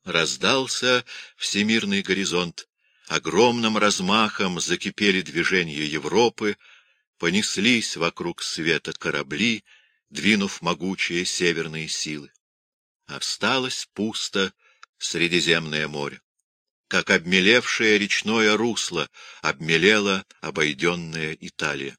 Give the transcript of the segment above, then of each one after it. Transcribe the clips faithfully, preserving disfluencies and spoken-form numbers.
Раздался всемирный горизонт, огромным размахом закипели движения Европы, понеслись вокруг света корабли, двинув могучие северные силы. Осталось пусто Средиземное море. Как обмелевшее речное русло обмелела обойденная Италия.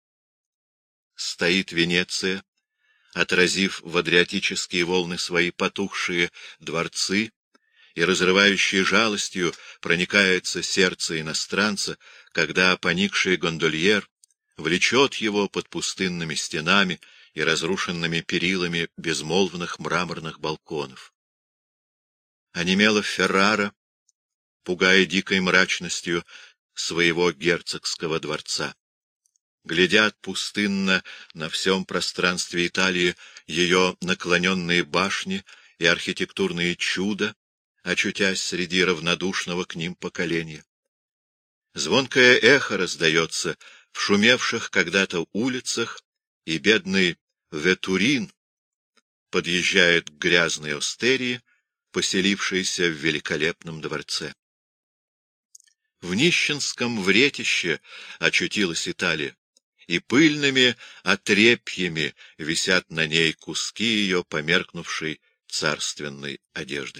Стоит Венеция, отразив в адриатические волны свои потухшие дворцы, и разрывающей жалостью проникается сердце иностранца, когда поникший гондольер влечет его под пустынными стенами и разрушенными перилами безмолвных мраморных балконов. Онемела Феррара, пугая дикой мрачностью своего герцогского дворца. Глядят пустынно на всем пространстве Италии ее наклоненные башни и архитектурные чуда, очутясь среди равнодушного к ним поколения. Звонкое эхо раздается в шумевших когда-то улицах, и бедный Ветурин подъезжает к грязной Остерии, поселившейся в великолепном дворце. В нищенском вретище очутилась Италия, и пыльными отрепьями висят на ней куски ее померкнувшей царственной одежды.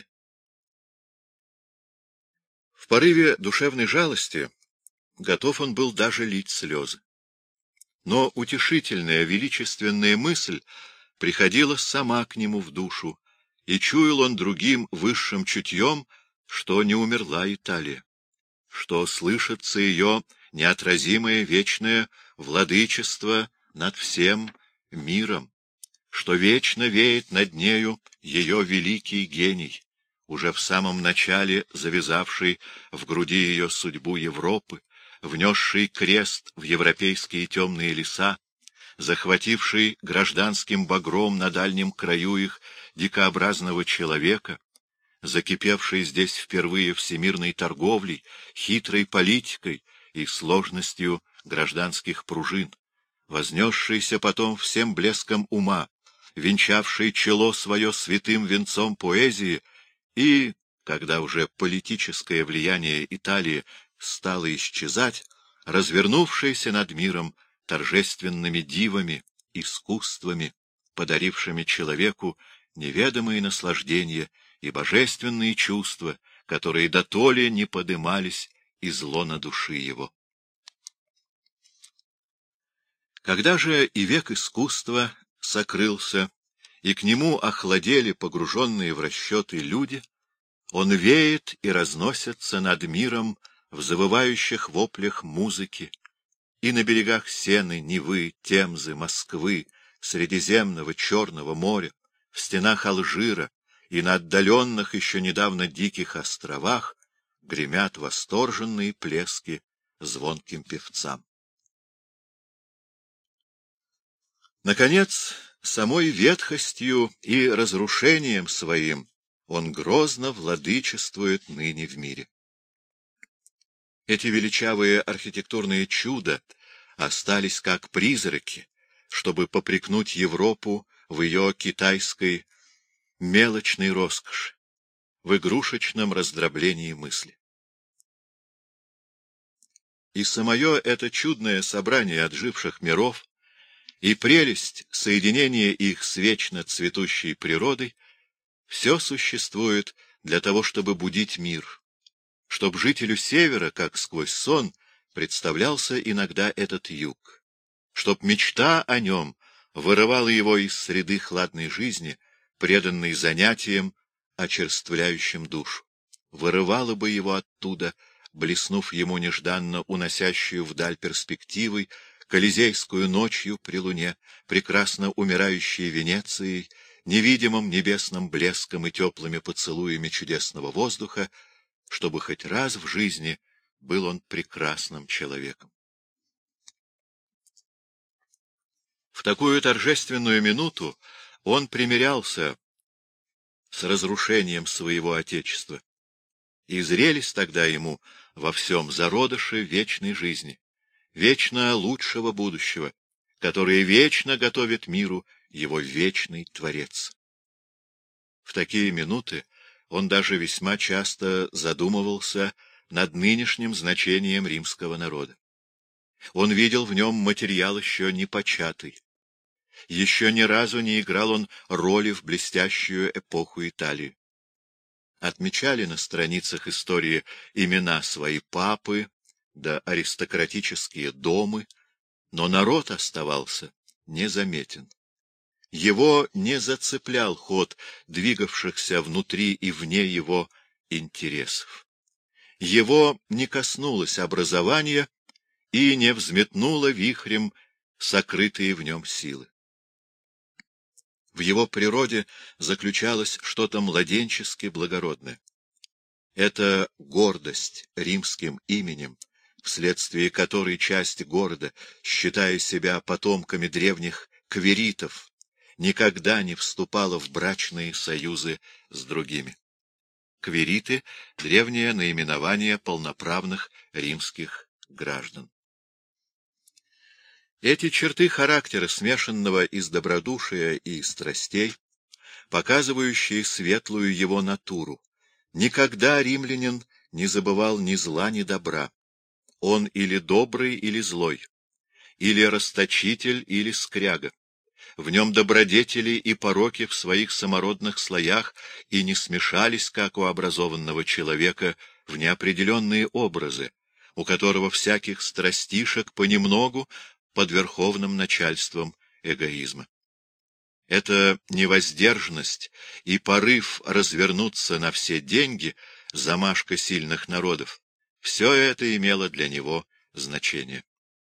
В порыве душевной жалости готов он был даже лить слезы. Но утешительная, величественная мысль приходила сама к нему в душу, и чуял он другим высшим чутьем, что не умерла Италия, что слышится ее неотразимое вечное владычество над всем миром, что вечно веет над нею ее великий гений, уже в самом начале завязавший в груди ее судьбу Европы, внесший крест в европейские темные леса, захвативший гражданским багром на дальнем краю их дикообразного человека, закипевший здесь впервые всемирной торговлей, хитрой политикой и сложностью гражданских пружин, вознесшийся потом всем блеском ума, венчавший чело свое святым венцом поэзии, и, когда уже политическое влияние Италии стало исчезать, развернувшийся над миром торжественными дивами, искусствами, подарившими человеку неведомые наслаждения и божественные чувства, которые дотоле не подымались из лона души его. Когда же и век искусства сокрылся, и к нему охладели погруженные в расчеты люди, он веет и разносится над миром в завывающих воплях музыки, и на берегах Сены, Невы, Темзы, Москвы, Средиземного, Черного моря, в стенах Алжира и на отдаленных еще недавно диких островах гремят восторженные плески звонким певцам. Наконец, самой ветхостью и разрушением своим он грозно владычествует ныне в мире. Эти величавые архитектурные чуда остались как призраки, чтобы попрекнуть Европу в ее китайской мелочной роскоши, в игрушечном раздроблении мысли. И самое это чудное собрание отживших миров и прелесть соединения их с вечно цветущей природой все существует для того, чтобы будить мир, чтобы жителю Севера, как сквозь сон, представлялся иногда этот юг, чтоб мечта о нем вырывала его из среды хладной жизни, преданной занятиям, очерствляющим душу, вырывала бы его оттуда, блеснув ему нежданно уносящую вдаль перспективой, колизейскую ночью при луне, прекрасно умирающей Венецией, невидимым небесным блеском и теплыми поцелуями чудесного воздуха, чтобы хоть раз в жизни был он прекрасным человеком. В такую торжественную минуту он примирялся с разрушением своего Отечества, и зрелись тогда ему во всем зародыши вечной жизни, вечно лучшего будущего, которое вечно готовит миру его вечный Творец. В такие минуты он даже весьма часто задумывался над нынешним значением римского народа. Он видел в нем материал еще не початый. Еще ни разу не играл он роли в блестящую эпоху Италии. Отмечали на страницах истории имена свои папы да аристократические домы, но народ оставался незаметен. Его не зацеплял ход двигавшихся внутри и вне его интересов. Его не коснулось образования и не взметнуло вихрем сокрытые в нем силы. В его природе заключалось что-то младенчески благородное. Это гордость римским именем, вследствие которой часть города, считая себя потомками древних кверитов, никогда не вступала в брачные союзы с другими. Квериты — древнее наименование полноправных римских граждан. Эти черты характера, смешанного из добродушия и страстей, показывающие светлую его натуру, никогда римлянин не забывал ни зла, ни добра. Он или добрый, или злой, или расточитель, или скряга. В нем добродетели и пороки в своих самородных слоях и не смешались, как у образованного человека, в неопределенные образы, у которого всяких страстишек понемногу под верховным начальством эгоизма. Эта невоздержанность и порыв развернуться на все деньги, замашка сильных народов, все это имело для него значение.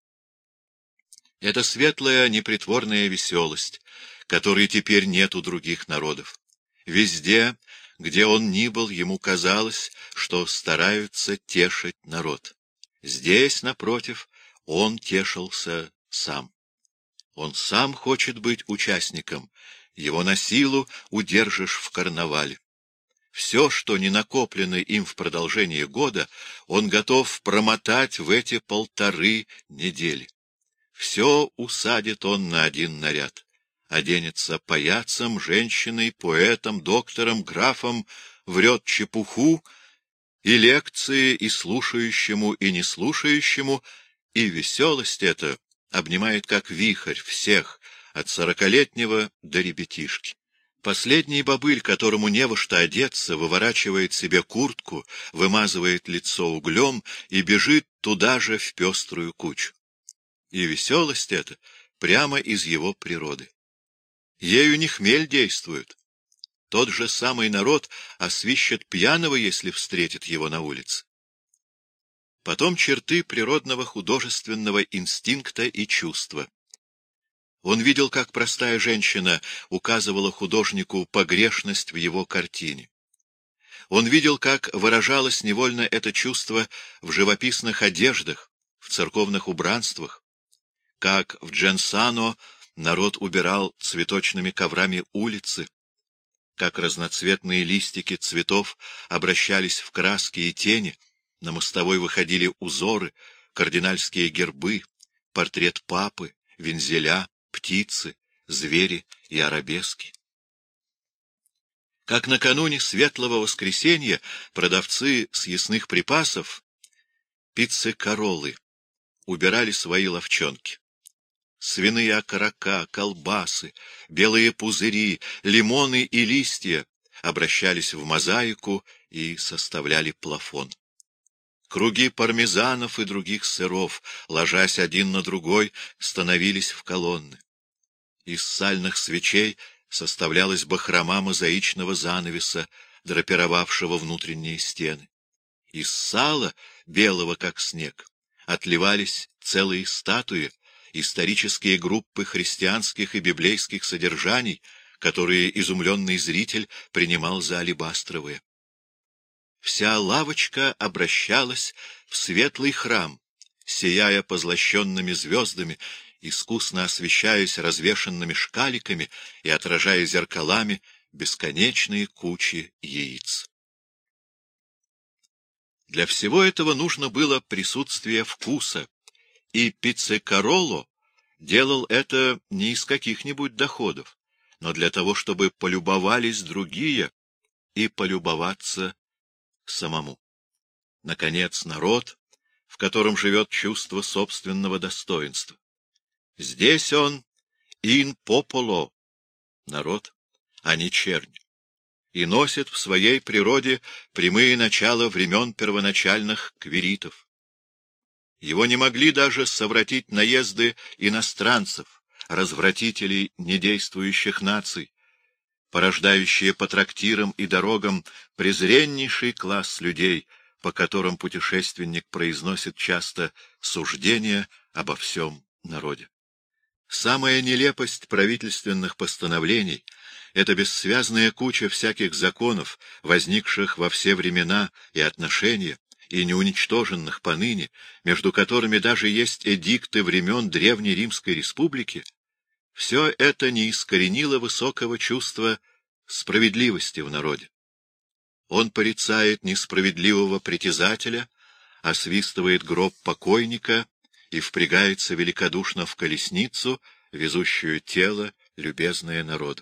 Это светлая, непритворная веселость, которой теперь нет у других народов. Везде, где он ни был, ему казалось, что стараются тешить народ. Здесь, напротив, он тешился сам. Он сам хочет быть участником, его на силу удержишь в карнавале. Все, что не накоплено им в продолжение года, он готов промотать в эти полторы недели. Все усадит он на один наряд. Оденется паяцем, женщиной, поэтом, доктором, графом, врет чепуху, и лекции и слушающему, и неслушающему, и веселость эта обнимает как вихрь всех, от сорокалетнего до ребятишки. Последний бобыль, которому не во что одеться, выворачивает себе куртку, вымазывает лицо углем и бежит туда же в пеструю кучу. И веселость эта прямо из его природы. Ею не хмель действует. Тот же самый народ освищет пьяного, если встретит его на улице. Потом черты природного художественного инстинкта и чувства. Он видел, как простая женщина указывала художнику погрешность в его картине. Он видел, как выражалось невольно это чувство в живописных одеждах, в церковных убранствах, как в Дженсано народ убирал цветочными коврами улицы, как разноцветные листики цветов обращались в краски и тени, на мостовой выходили узоры, кардинальские гербы, портрет папы, вензеля, птицы, звери и арабески. Как накануне Светлого Воскресенья продавцы съестных припасов, пиццекаролы, убирали свои ловчонки. Свиные окорока, колбасы, белые пузыри, лимоны и листья обращались в мозаику и составляли плафон. Круги пармезанов и других сыров, ложась один на другой, становились в колонны. Из сальных свечей составлялась бахрома мозаичного занавеса, драпировавшего внутренние стены. Из сала, белого как снег, отливались целые статуи, исторические группы христианских и библейских содержаний, которые изумленный зритель принимал за алебастровые. Вся лавочка обращалась в светлый храм, сияя позлощенными звездами, искусно освещаясь развешанными шкаликами и отражая зеркалами бесконечные кучи яиц. Для всего этого нужно было присутствие вкуса, и пиццекароло делал это не из каких-нибудь доходов, но для того, чтобы полюбовались другие, и полюбоваться самому. Наконец, народ, в котором живет чувство собственного достоинства. Здесь он ин популо, народ, а не чернь, и носит в своей природе прямые начала времен первоначальных квиритов. Его не могли даже совратить наезды иностранцев, развратителей недействующих наций, порождающие по трактирам и дорогам презреннейший класс людей, по которым путешественник произносит часто суждения обо всем народе. Самая нелепость правительственных постановлений — это бессвязная куча всяких законов, возникших во все времена и отношения, и не уничтоженных поныне, между которыми даже есть эдикты времен Древней Римской Республики. Все это не искоренило высокого чувства справедливости в народе. Он порицает несправедливого притязателя, освистывает гроб покойника и впрягается великодушно в колесницу, везущую тело, любезное народу.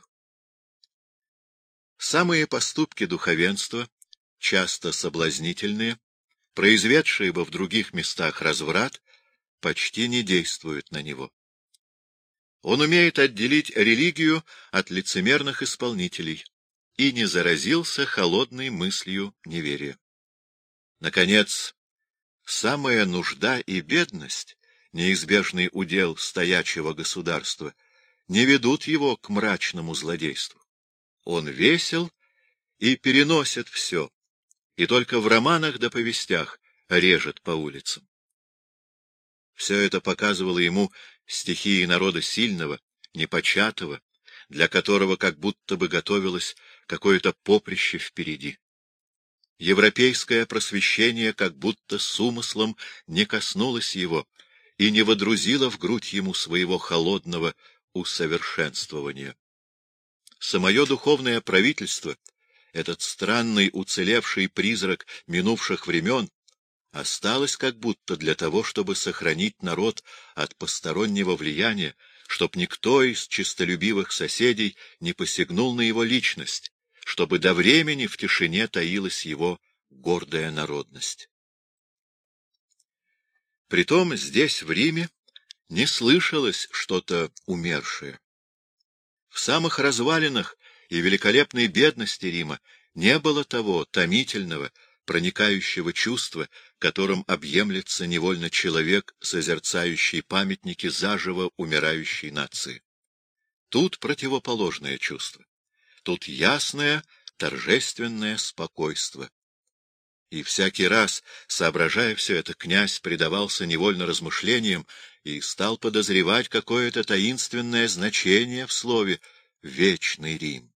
Самые поступки духовенства, часто соблазнительные, произведшие бы в других местах разврат, почти не действуют на него. Он умеет отделить религию от лицемерных исполнителей и не заразился холодной мыслью неверия. Наконец, самая нужда и бедность, неизбежный удел стоячего государства, не ведут его к мрачному злодейству. Он весел и переносит все, и только в романах да повестях режет по улицам. Все это показывало ему стихии народа сильного, непочатого, для которого как будто бы готовилось какое-то поприще впереди. Европейское просвещение как будто с умыслом не коснулось его и не водрузило в грудь ему своего холодного усовершенствования. Самое духовное правительство, этот странный уцелевший призрак минувших времен, осталось как будто для того, чтобы сохранить народ от постороннего влияния, чтоб никто из честолюбивых соседей не посягнул на его личность, чтобы до времени в тишине таилась его гордая народность. Притом здесь, в Риме, не слышалось что-то умершее. В самых развалинах и великолепной бедности Рима не было того томительного, проникающего чувства, которым объемлется невольно человек, созерцающий памятники заживо умирающей нации. Тут противоположное чувство. Тут ясное, торжественное спокойствие. И всякий раз, соображая все это, князь предавался невольно размышлениям и стал подозревать какое-то таинственное значение в слове «Вечный Рим».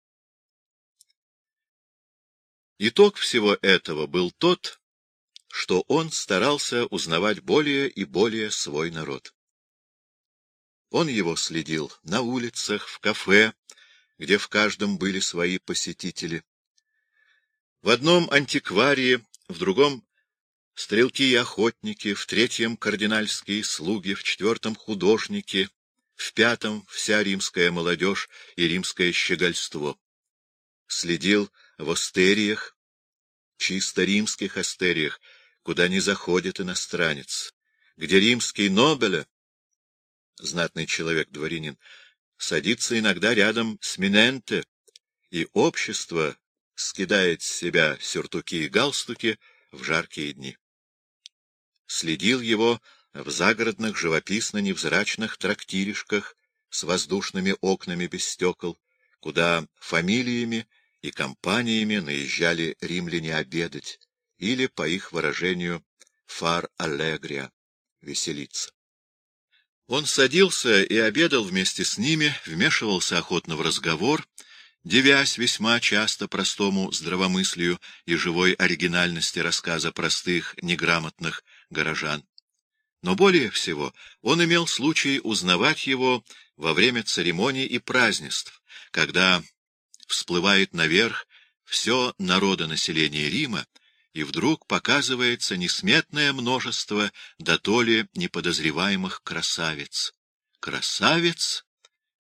Итог всего этого был тот, что он старался узнавать более и более свой народ. Он его следил на улицах, в кафе, где в каждом были свои посетители. В одном антикварии, в другом — стрелки и охотники, в третьем — кардинальские слуги, в четвертом — художники, в пятом — вся римская молодежь и римское щегольство. Следил в остериях, чисто римских остериях, куда не заходит иностранец, где римский нобеле, знатный человек-дворянин, садится иногда рядом с Миненте, и общество скидает с себя сюртуки и галстуки в жаркие дни. Следил его в загородных живописно-невзрачных трактиришках с воздушными окнами без стекол, куда фамилиями и компаниями наезжали римляне обедать, или, по их выражению, фар аллегрия — веселиться. Он садился и обедал вместе с ними, вмешивался охотно в разговор, дивясь весьма часто простому здравомыслию и живой оригинальности рассказа простых, неграмотных горожан. Но более всего он имел случай узнавать его во время церемоний и празднеств, когда всплывает наверх все народонаселение Рима, и вдруг показывается несметное множество дотоле неподозреваемых красавиц. Красавиц,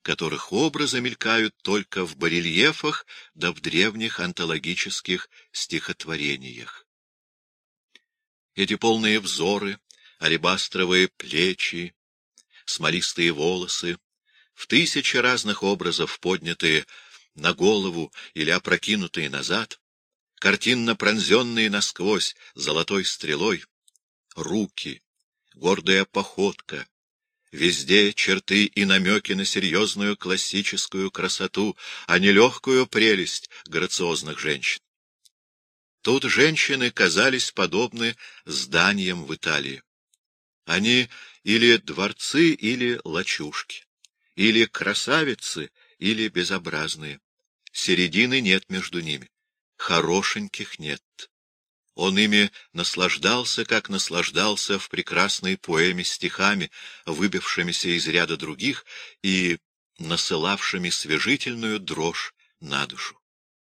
которых образы мелькают только в барельефах да в древних антологических стихотворениях. Эти полные взоры, алебастровые плечи, смолистые волосы, в тысячи разных образов поднятые на голову или опрокинутые назад, картинно пронзенные насквозь золотой стрелой, руки, гордая походка, везде черты и намеки на серьезную классическую красоту, а не легкую прелесть грациозных женщин. Тут женщины казались подобны зданиям в Италии. Они или дворцы, или лачушки, или красавицы, или безобразные. Середины нет между ними, хорошеньких нет. Он ими наслаждался, как наслаждался в прекрасной поэме стихами, выбившимися из ряда других и насылавшими свежительную дрожь на душу.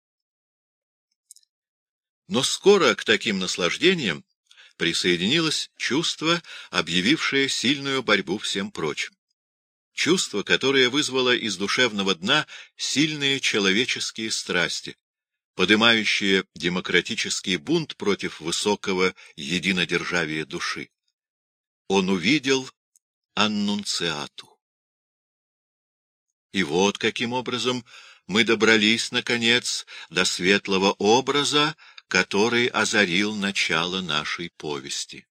Но скоро к таким наслаждениям присоединилось чувство, объявившее сильную борьбу всем прочим. Чувство, которое вызвало из душевного дна сильные человеческие страсти, подымающие демократический бунт против высокого единодержавия души. Он увидел Аннунциату. И вот каким образом мы добрались, наконец, до светлого образа, который озарил начало нашей повести.